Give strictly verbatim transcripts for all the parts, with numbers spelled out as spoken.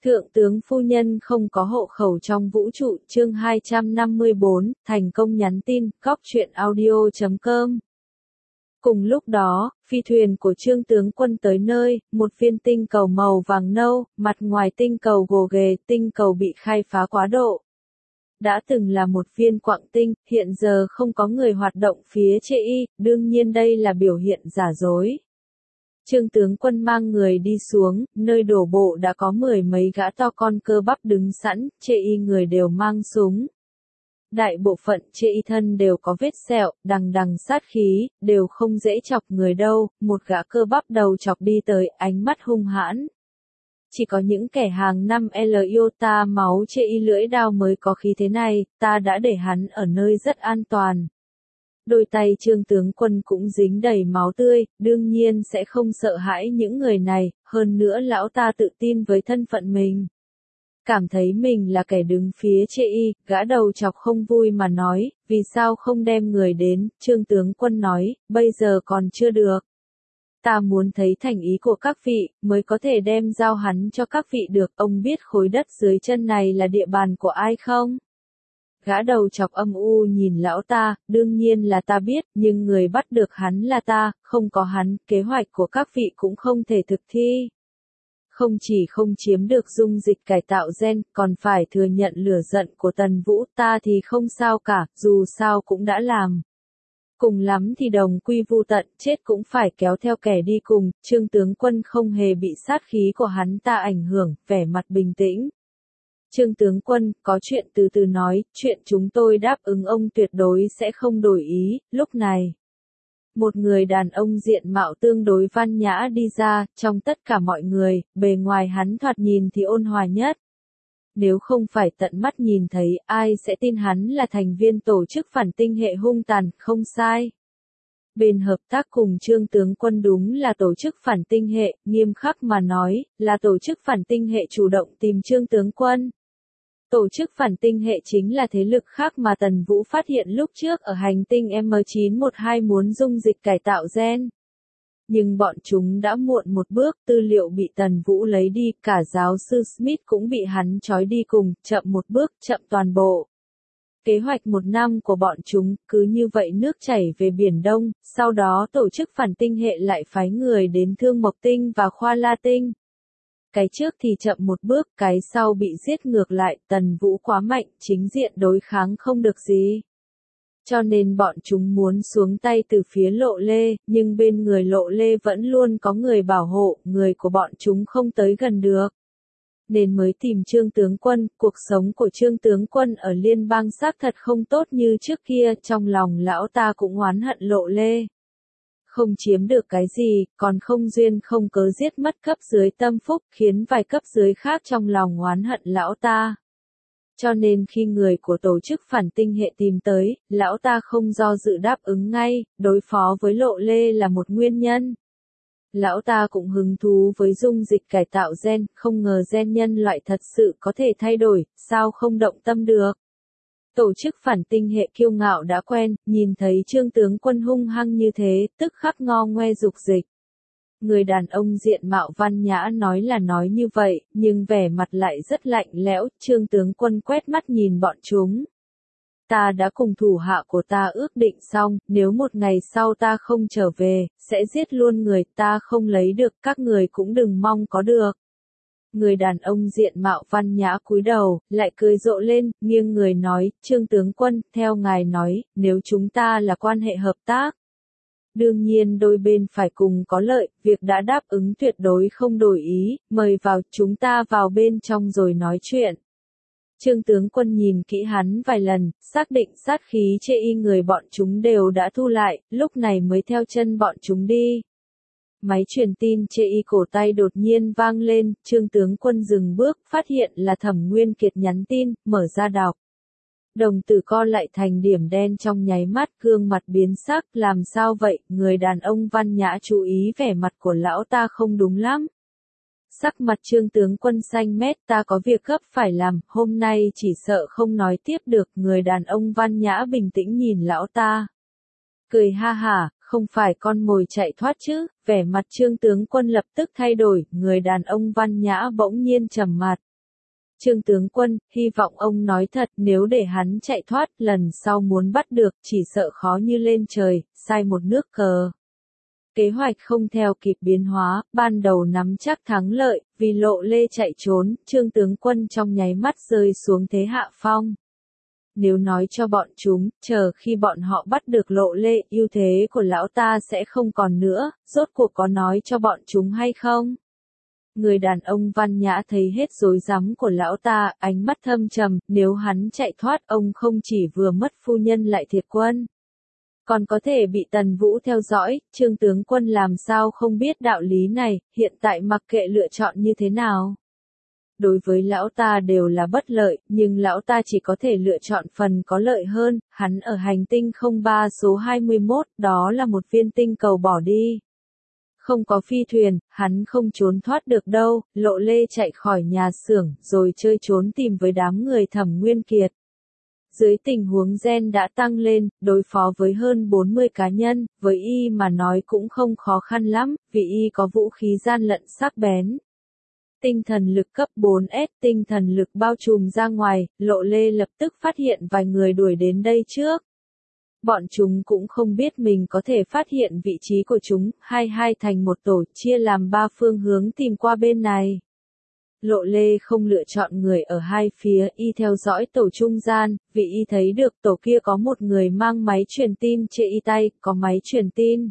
Thượng tướng phu nhân không có hộ khẩu trong vũ trụ, chương hai trăm năm mươi bốn, thành công nhắn tin, góc truyện audio chấm com. Cùng lúc đó, phi thuyền của Trương tướng quân tới nơi, một viên tinh cầu màu vàng nâu, mặt ngoài tinh cầu gồ ghề, tinh cầu bị khai phá quá độ. Đã từng là một viên quặng tinh, hiện giờ không có người hoạt động phía chê y, đương nhiên đây là biểu hiện giả dối. Trương tướng quân mang người đi xuống, nơi đổ bộ đã có mười mấy gã to con cơ bắp đứng sẵn, chê y người đều mang súng. Đại bộ phận chê y thân đều có vết sẹo, đằng đằng sát khí, đều không dễ chọc người đâu, một gã cơ bắp đầu chọc đi tới, ánh mắt hung hãn. Chỉ có những kẻ hàng năm L yêu ta máu chê y lưỡi đao mới có khí thế này, ta đã để hắn ở nơi rất an toàn. Đôi tay Trương tướng quân cũng dính đầy máu tươi, đương nhiên sẽ không sợ hãi những người này, hơn nữa lão ta tự tin với thân phận mình. Cảm thấy mình là kẻ đứng phía chê y, gã đầu chọc không vui mà nói, vì sao không đem người đến, Trương tướng quân nói, bây giờ còn chưa được. Ta muốn thấy thành ý của các vị, mới có thể đem giao hắn cho các vị được, ông biết khối đất dưới chân này là địa bàn của ai không? Gã đầu chọc âm u nhìn lão ta, đương nhiên là ta biết, nhưng người bắt được hắn là ta, không có hắn, kế hoạch của các vị cũng không thể thực thi. Không chỉ không chiếm được dung dịch cải tạo gen, còn phải thừa nhận lửa giận của Tần Vũ, ta thì không sao cả, dù sao cũng đã làm. Cùng lắm thì đồng quy vu tận, chết cũng phải kéo theo kẻ đi cùng, Trương tướng quân không hề bị sát khí của hắn ta ảnh hưởng, vẻ mặt bình tĩnh. Trương tướng quân, có chuyện từ từ nói, chuyện chúng tôi đáp ứng ông tuyệt đối sẽ không đổi ý, lúc này. Một người đàn ông diện mạo tương đối văn nhã đi ra, trong tất cả mọi người, bề ngoài hắn thoạt nhìn thì ôn hòa nhất. Nếu không phải tận mắt nhìn thấy, ai sẽ tin hắn là thành viên tổ chức phản tinh hệ hung tàn, không sai. Bên hợp tác cùng Trương tướng quân đúng là tổ chức phản tinh hệ, nghiêm khắc mà nói, là tổ chức phản tinh hệ chủ động tìm Trương tướng quân. Tổ chức phản tinh hệ chính là thế lực khác mà Tần Vũ phát hiện lúc trước ở hành tinh M chín một hai muốn dung dịch cải tạo gen. Nhưng bọn chúng đã muộn một bước, tư liệu bị Tần Vũ lấy đi, cả giáo sư Smith cũng bị hắn trói đi cùng, chậm một bước, chậm toàn bộ. Kế hoạch một năm của bọn chúng, cứ như vậy nước chảy về Biển Đông, sau đó tổ chức phản tinh hệ lại phái người đến Thương Mộc Tinh và Khoa La Tinh. Cái trước thì chậm một bước, cái sau bị giết ngược lại, Tần Vũ quá mạnh, chính diện đối kháng không được gì. Cho nên bọn chúng muốn xuống tay từ phía Lộ Lê, nhưng bên người Lộ Lê vẫn luôn có người bảo hộ, người của bọn chúng không tới gần được. Nên mới tìm Trương tướng quân, cuộc sống của Trương tướng quân ở liên bang xác thật không tốt như trước kia, trong lòng lão ta cũng oán hận Lộ Lê. Không chiếm được cái gì, còn không duyên không cớ giết mất cấp dưới tâm phúc, khiến vài cấp dưới khác trong lòng oán hận lão ta. Cho nên khi người của tổ chức phản tinh hệ tìm tới, lão ta không do dự đáp ứng ngay, đối phó với Lộ Lê là một nguyên nhân. Lão ta cũng hứng thú với dung dịch cải tạo gen, không ngờ gen nhân loại thật sự có thể thay đổi, sao không động tâm được. Tổ chức phản tinh hệ kiêu ngạo đã quen, nhìn thấy Trương tướng quân hung hăng như thế, tức khắc ngo ngoe dục dịch. Người đàn ông diện mạo văn nhã nói là nói như vậy, nhưng vẻ mặt lại rất lạnh lẽo, Trương tướng quân quét mắt nhìn bọn chúng. Ta đã cùng thủ hạ của ta ước định xong, nếu một ngày sau ta không trở về, sẽ giết luôn người ta không lấy được, các người cũng đừng mong có được. Người đàn ông diện mạo văn nhã cúi đầu, lại cười rộ lên, nghiêng người nói, Trương tướng quân, theo ngài nói, nếu chúng ta là quan hệ hợp tác. Đương nhiên đôi bên phải cùng có lợi, việc đã đáp ứng tuyệt đối không đổi ý, mời vào, chúng ta vào bên trong rồi nói chuyện. Trương tướng quân nhìn kỹ hắn vài lần, xác định sát khí chê y người bọn chúng đều đã thu lại, lúc này mới theo chân bọn chúng đi. Máy truyền tin chê y cổ tay đột nhiên vang lên, Trương tướng quân dừng bước, phát hiện là Thẩm Nguyên Kiệt nhắn tin, mở ra đọc. Đồng tử co lại thành điểm đen trong nháy mắt, gương mặt biến sắc, làm sao vậy, người đàn ông văn nhã chú ý vẻ mặt của lão ta không đúng lắm. Sắc mặt Trương tướng quân xanh mét, ta có việc gấp phải làm, hôm nay chỉ sợ không nói tiếp được, người đàn ông văn nhã bình tĩnh nhìn lão ta. Cười ha hả, không phải con mồi chạy thoát chứ, vẻ mặt Trương tướng quân lập tức thay đổi, người đàn ông văn nhã bỗng nhiên trầm mặt. Trương tướng quân, hy vọng ông nói thật, nếu để hắn chạy thoát, lần sau muốn bắt được, chỉ sợ khó như lên trời, sai một nước cờ. Kế hoạch không theo kịp biến hóa, ban đầu nắm chắc thắng lợi, vì Lộ Lê chạy trốn, Trương tướng quân trong nháy mắt rơi xuống thế hạ phong. Nếu nói cho bọn chúng, chờ khi bọn họ bắt được Lộ Lê, ưu thế của lão ta sẽ không còn nữa, rốt cuộc có nói cho bọn chúng hay không? Người đàn ông văn nhã thấy hết rối rắm của lão ta, ánh mắt thâm trầm, nếu hắn chạy thoát, ông không chỉ vừa mất phu nhân lại thiệt quân. Còn có thể bị Tần Vũ theo dõi, Trương tướng quân làm sao không biết đạo lý này, hiện tại mặc kệ lựa chọn như thế nào. Đối với lão ta đều là bất lợi, nhưng lão ta chỉ có thể lựa chọn phần có lợi hơn, hắn ở hành tinh không ba số hai mươi mốt, đó là một viên tinh cầu bỏ đi. Không có phi thuyền, hắn không trốn thoát được đâu, Lộ Lê chạy khỏi nhà xưởng, rồi chơi trốn tìm với đám người Thẩm Nguyên Kiệt. Dưới tình huống gen đã tăng lên, đối phó với hơn bốn mươi cá nhân, với y mà nói cũng không khó khăn lắm, vì y có vũ khí gian lận sắc bén. Tinh thần lực cấp bốn S, tinh thần lực bao trùm ra ngoài, Lộ Lê lập tức phát hiện vài người đuổi đến đây trước. Bọn chúng cũng không biết mình có thể phát hiện vị trí của chúng, hai hai thành một tổ, chia làm ba phương hướng tìm qua bên này. Lộ Lê không lựa chọn người ở hai phía, y theo dõi tổ trung gian, vì y thấy được tổ kia có một người mang máy truyền tin trên y tay, có máy truyền tin.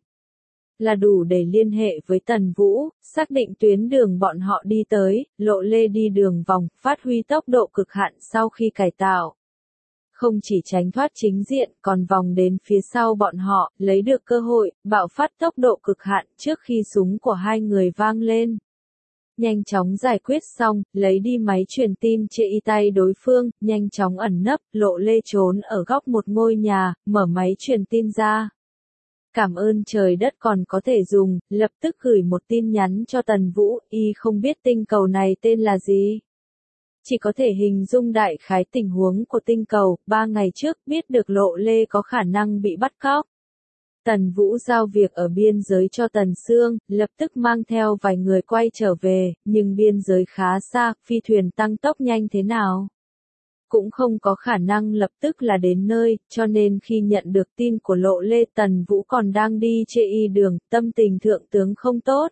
Là đủ để liên hệ với Tần Vũ, xác định tuyến đường bọn họ đi tới, Lộ Lê đi đường vòng, phát huy tốc độ cực hạn sau khi cải tạo. Không chỉ tránh thoát chính diện, còn vòng đến phía sau bọn họ, lấy được cơ hội, bạo phát tốc độ cực hạn trước khi súng của hai người vang lên. Nhanh chóng giải quyết xong, lấy đi máy truyền tin trên y tay đối phương, nhanh chóng ẩn nấp, Lộ Lê trốn ở góc một ngôi nhà, mở máy truyền tin ra. Cảm ơn trời đất còn có thể dùng, lập tức gửi một tin nhắn cho Tần Vũ, y không biết tinh cầu này tên là gì. Chỉ có thể hình dung đại khái tình huống của tinh cầu, ba ngày trước biết được Lộ Lê có khả năng bị bắt cóc. Tần Vũ giao việc ở biên giới cho Tần Sương, lập tức mang theo vài người quay trở về, nhưng biên giới khá xa, phi thuyền tăng tốc nhanh thế nào? Cũng không có khả năng lập tức là đến nơi, cho nên khi nhận được tin của Lộ Lê, Tần Vũ còn đang đi trên y đường, tâm tình thượng tướng không tốt.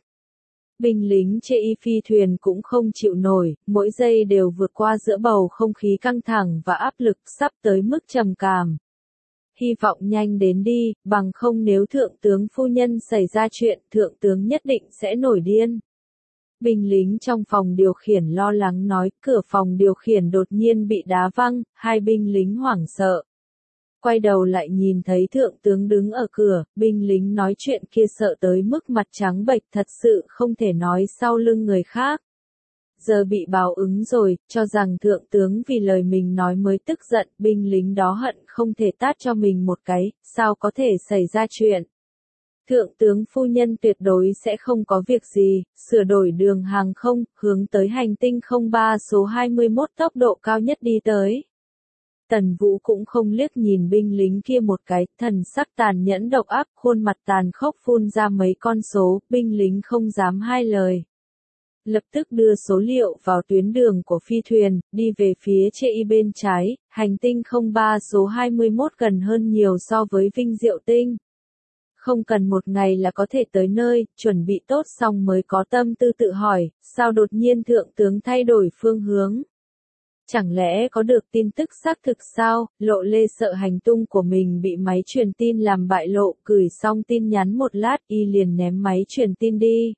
Binh lính trên y phi thuyền cũng không chịu nổi, mỗi giây đều vượt qua giữa bầu không khí căng thẳng và áp lực sắp tới mức trầm cảm. Hy vọng nhanh đến đi, bằng không nếu thượng tướng phu nhân xảy ra chuyện, thượng tướng nhất định sẽ nổi điên. Binh lính trong phòng điều khiển lo lắng nói, cửa phòng điều khiển đột nhiên bị đá văng, hai binh lính hoảng sợ. Quay đầu lại nhìn thấy thượng tướng đứng ở cửa, binh lính nói chuyện kia sợ tới mức mặt trắng bệch, thật sự không thể nói sau lưng người khác. Giờ bị báo ứng rồi, cho rằng thượng tướng vì lời mình nói mới tức giận, binh lính đó hận không thể tát cho mình một cái, sao có thể xảy ra chuyện. Thượng tướng phu nhân tuyệt đối sẽ không có việc gì, sửa đổi đường hàng không, hướng tới hành tinh không ba số hai mươi mốt tốc độ cao nhất đi tới. Tần Vũ cũng không liếc nhìn binh lính kia một cái, thần sắc tàn nhẫn độc ác, khuôn mặt tàn khốc phun ra mấy con số, binh lính không dám hai lời. Lập tức đưa số liệu vào tuyến đường của phi thuyền, đi về phía trên y bên trái, hành tinh không ba số hai mươi mốt gần hơn nhiều so với Vinh Diệu Tinh. Không cần một ngày là có thể tới nơi, chuẩn bị tốt xong mới có tâm tư tự hỏi, sao đột nhiên thượng tướng thay đổi phương hướng. Chẳng lẽ có được tin tức xác thực sao? Lộ Lê sợ hành tung của mình bị máy truyền tin làm bại lộ, gửi xong tin nhắn một lát y liền ném máy truyền tin đi.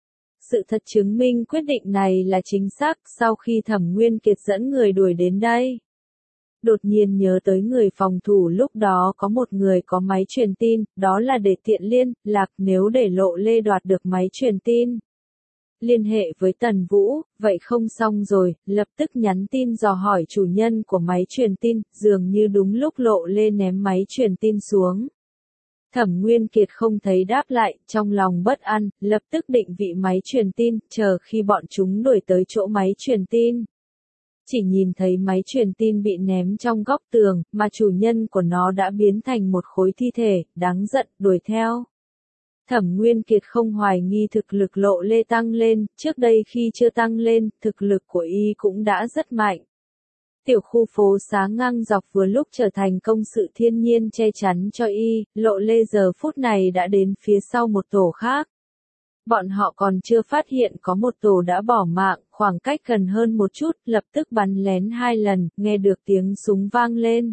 Sự thật chứng minh quyết định này là chính xác sau khi Thẩm Nguyên Kiệt dẫn người đuổi đến đây. Đột nhiên nhớ tới người phòng thủ lúc đó có một người có máy truyền tin, đó là để tiện liên lạc nếu để Lộ Lê đoạt được máy truyền tin. Liên hệ với Tần Vũ, vậy không xong rồi, lập tức nhắn tin dò hỏi chủ nhân của máy truyền tin, dường như đúng lúc Lộ Lê ném máy truyền tin xuống. Thẩm Nguyên Kiệt không thấy đáp lại, trong lòng bất an, lập tức định vị máy truyền tin, chờ khi bọn chúng đuổi tới chỗ máy truyền tin. Chỉ nhìn thấy máy truyền tin bị ném trong góc tường, mà chủ nhân của nó đã biến thành một khối thi thể, đáng giận, đuổi theo. Thẩm Nguyên Kiệt không hoài nghi thực lực Lộ Lê tăng lên, trước đây khi chưa tăng lên, thực lực của y cũng đã rất mạnh. Tiểu khu phố xá ngang dọc vừa lúc trở thành công sự thiên nhiên che chắn cho y, Lộ Lê giờ phút này đã đến phía sau một tổ khác. Bọn họ còn chưa phát hiện có một tổ đã bỏ mạng, khoảng cách gần hơn một chút, lập tức bắn lén hai lần, nghe được tiếng súng vang lên.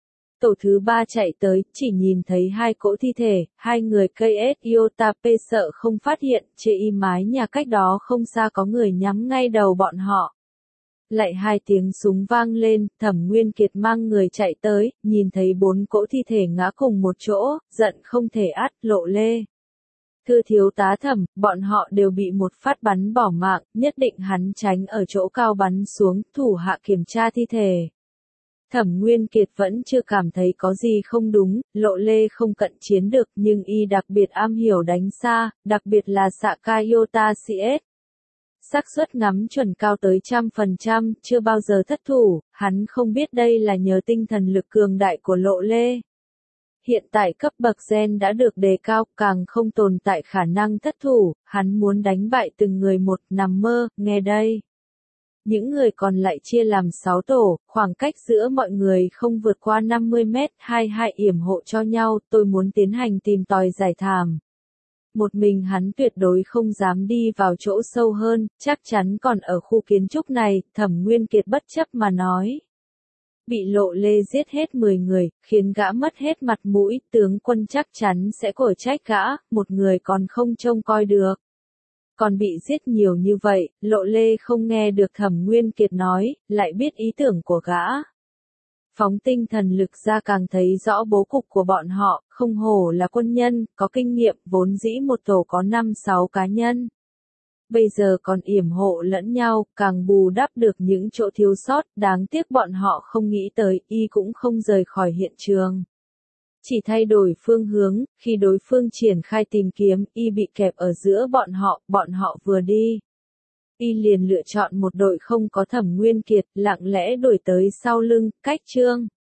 Tổ thứ ba chạy tới, chỉ nhìn thấy hai cỗ thi thể, hai người cây ét Iota P sợ không phát hiện, trên y mái nhà cách đó không xa có người nhắm ngay đầu bọn họ. Lại hai tiếng súng vang lên, Thẩm Nguyên Kiệt mang người chạy tới, nhìn thấy bốn cỗ thi thể ngã cùng một chỗ, giận không thể át, Lộ Lê. Thưa thiếu tá Thẩm, bọn họ đều bị một phát bắn bỏ mạng, nhất định hắn tránh ở chỗ cao bắn xuống, thủ hạ kiểm tra thi thể. Thẩm Nguyên Kiệt vẫn chưa cảm thấy có gì không đúng, Lộ Lê không cận chiến được nhưng y đặc biệt am hiểu đánh xa, đặc biệt là xạ Iota xê ét. Xác suất ngắm chuẩn cao tới trăm phần trăm, chưa bao giờ thất thủ, hắn không biết đây là nhờ tinh thần lực cường đại của Lộ Lê. Hiện tại cấp bậc gen đã được đề cao, càng không tồn tại khả năng thất thủ, hắn muốn đánh bại từng người một, nằm mơ, nghe đây. Những người còn lại chia làm sáu tổ, khoảng cách giữa mọi người không vượt qua năm mươi mét, hai hai yểm hộ cho nhau, tôi muốn tiến hành tìm tòi giải thảm. Một mình hắn tuyệt đối không dám đi vào chỗ sâu hơn, chắc chắn còn ở khu kiến trúc này, Thẩm Nguyên Kiệt bất chấp mà nói. Bị Lộ Lê giết hết mười người, khiến gã mất hết mặt mũi, tướng quân chắc chắn sẽ cổ trách gã, một người còn không trông coi được. Còn bị giết nhiều như vậy, Lộ Lê không nghe được Thẩm Nguyên Kiệt nói, lại biết ý tưởng của gã. Phóng tinh thần lực ra càng thấy rõ bố cục của bọn họ, không hổ là quân nhân, có kinh nghiệm, vốn dĩ một tổ có năm sáu cá nhân. Bây giờ còn yểm hộ lẫn nhau, càng bù đắp được những chỗ thiếu sót, đáng tiếc bọn họ không nghĩ tới, y cũng không rời khỏi hiện trường. Chỉ thay đổi phương hướng, khi đối phương triển khai tìm kiếm, y bị kẹp ở giữa bọn họ, bọn họ vừa đi. Y liền lựa chọn một đội không có Thẩm Nguyên Kiệt, lặng lẽ đuổi tới sau lưng, cách Trương